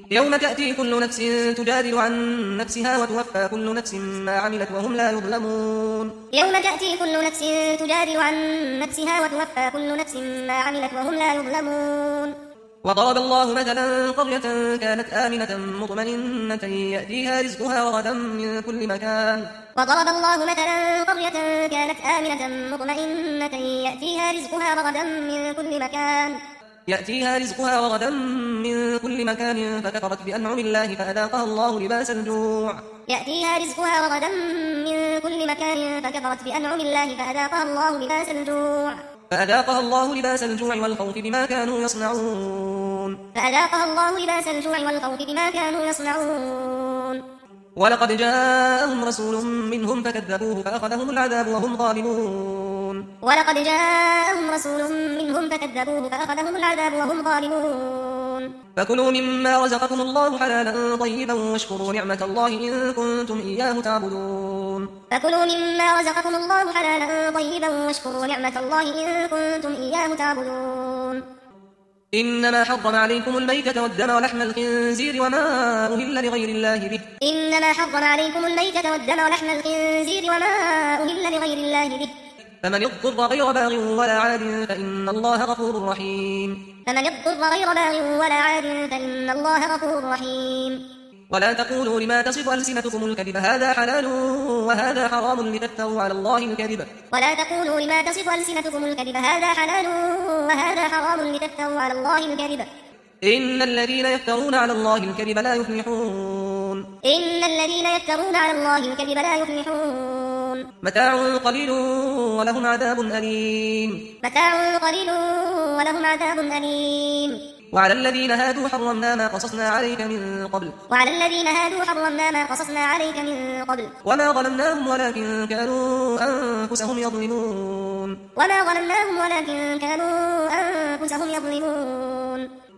يوم تأتي كل نفس تجادل عن نفسها وتوفى كل نفس ما عملت وهم لا يظلمون. يوم تأتي كل نفس تجادل عن نفسها وتوفى كل نفس ما عملت وهم لا يظلمون. وضرب الله مثلا قرية كانت آمنة مطمئنة يأتيها رزقها رغدا من كل مكان. وضرب الله مثلا قرية كانت آمنة مطمئنة يأتيها رزقها رغدا من كل مكان. فكفرت بأنعم الله فأذاقها الله لباس الجوع. يأتيها رزقها رغدا من كل مكان فكفرت بأنعم الله فأذاقها الله لباس الجوع والخوف بما كانوا يصنعون. ولقد جاءهم رسول منهم فكذبوه فأخذهم العذاب وهم ظالمون. فكلوا مما رزقكم الله حلالا طيبا واشكروا نعمة الله إن كنتم إياه تعبدون. إنما حرم عليكم الميتة والدم ولحم الخنزير وما أهل لغير الله به. فمن اضطر غير باغ ولا عاد فإن الله غفور رحيم. ولا تقولوا لما تصف ألسنتكم الكذب هذا حلال وهذا حرام لتفتروا على الله الكذب. إن الذين يفترون على الله الكذب لا يفلحون. متاع قليل ولهم عذاب أليم. وعلى الذين هادوا حرمنا ما قصصنا عليك من قبل وما ظلمناهم ولكن كانوا أنفسهم يظلمون.